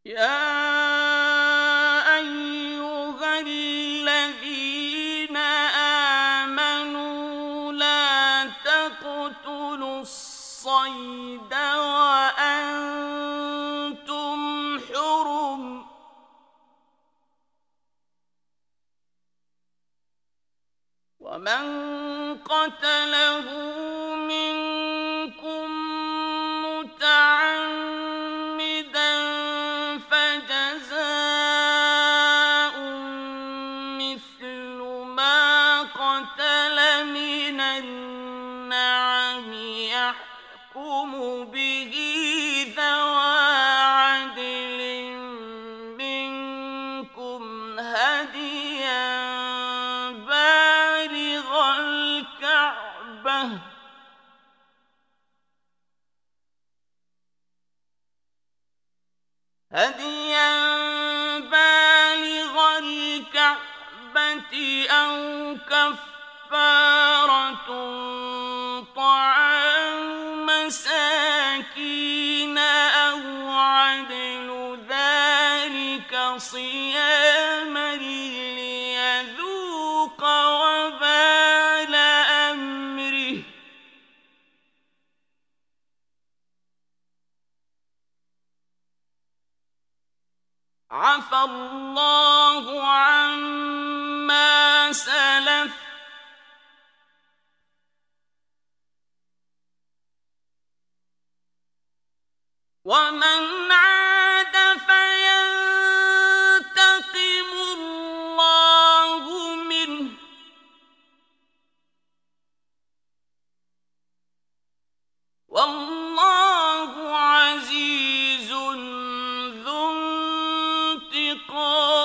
يا أيها الذين آمنوا لا تقتلوا الصيد وأنتم حرم ومن قتله منكم متعمدا فجزاء مثل ما قتل من النعم يحكم به ذوى عدل منكم هديا بالغ الكعبة أو كفارة طعام مساكين أو عدل ذلك صياما ليذوق وبال أمره عفى الله عما سلف ومن عاد فينتقم الله منه والله عزيز ذو انتقام